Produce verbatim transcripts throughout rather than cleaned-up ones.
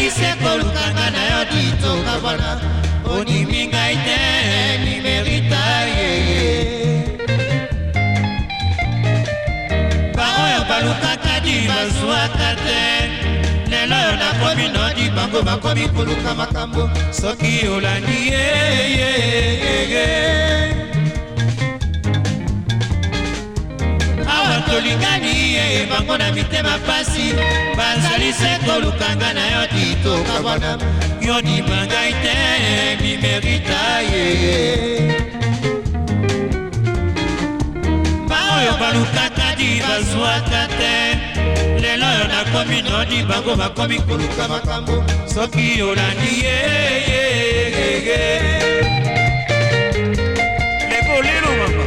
se kolukanga na yo ditoka bwana ondimi ngai te nimerita ye baoyo balukaka di bazwaka te lelo nakomi nodi bango bakomi koluka makambo soki olandi ye awa tolingani ye bango na mitema pasi bazali se kolukanga na yo ditoka bwana yo ndima ngai te mimerita ye baoyo balukaka di bazwaka te lelo yo nakomi nodi bango bakomi koluka makambo soki olandi ye leko lelo mama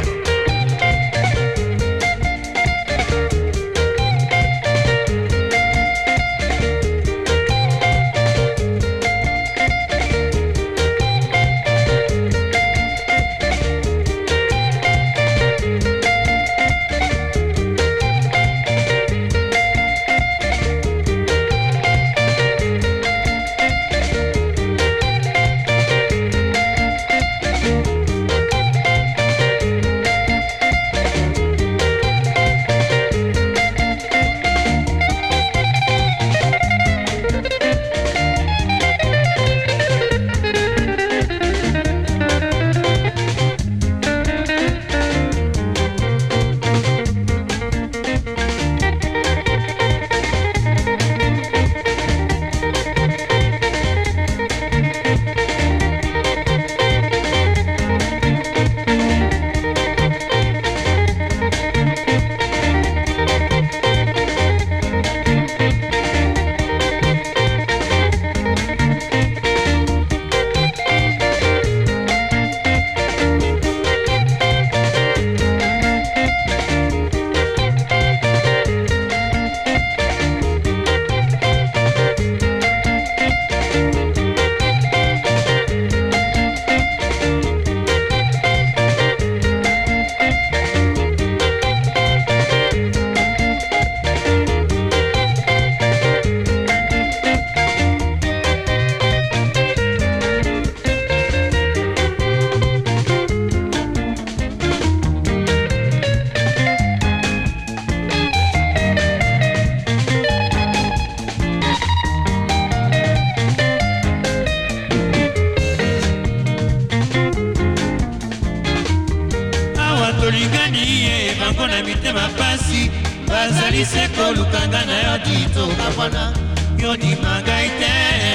tolingani ye bango na mitema pasi bazali se kolukanga na yo ditoka bwana yo ndima ngai te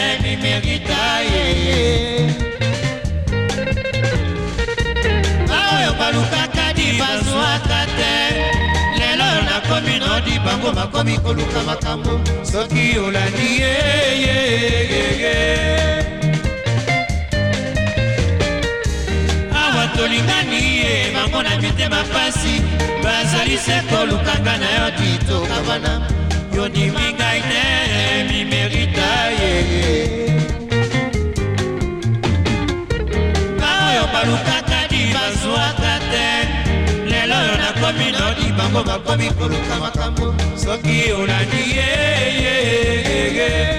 mimerita ye baoyo balukaka di bazwaka te lelo nakomi nodi bango bakomi koluka makambo soki olandi ye tolingani ye bango na mitema pasi bazali se kolukanga na yo ditoka bwana yo ndimi ngai te mimerita ye baoyo balukaka di bazwaka te lelo yo nakomi nodi bango bakomi koluka makambo soki olandi ye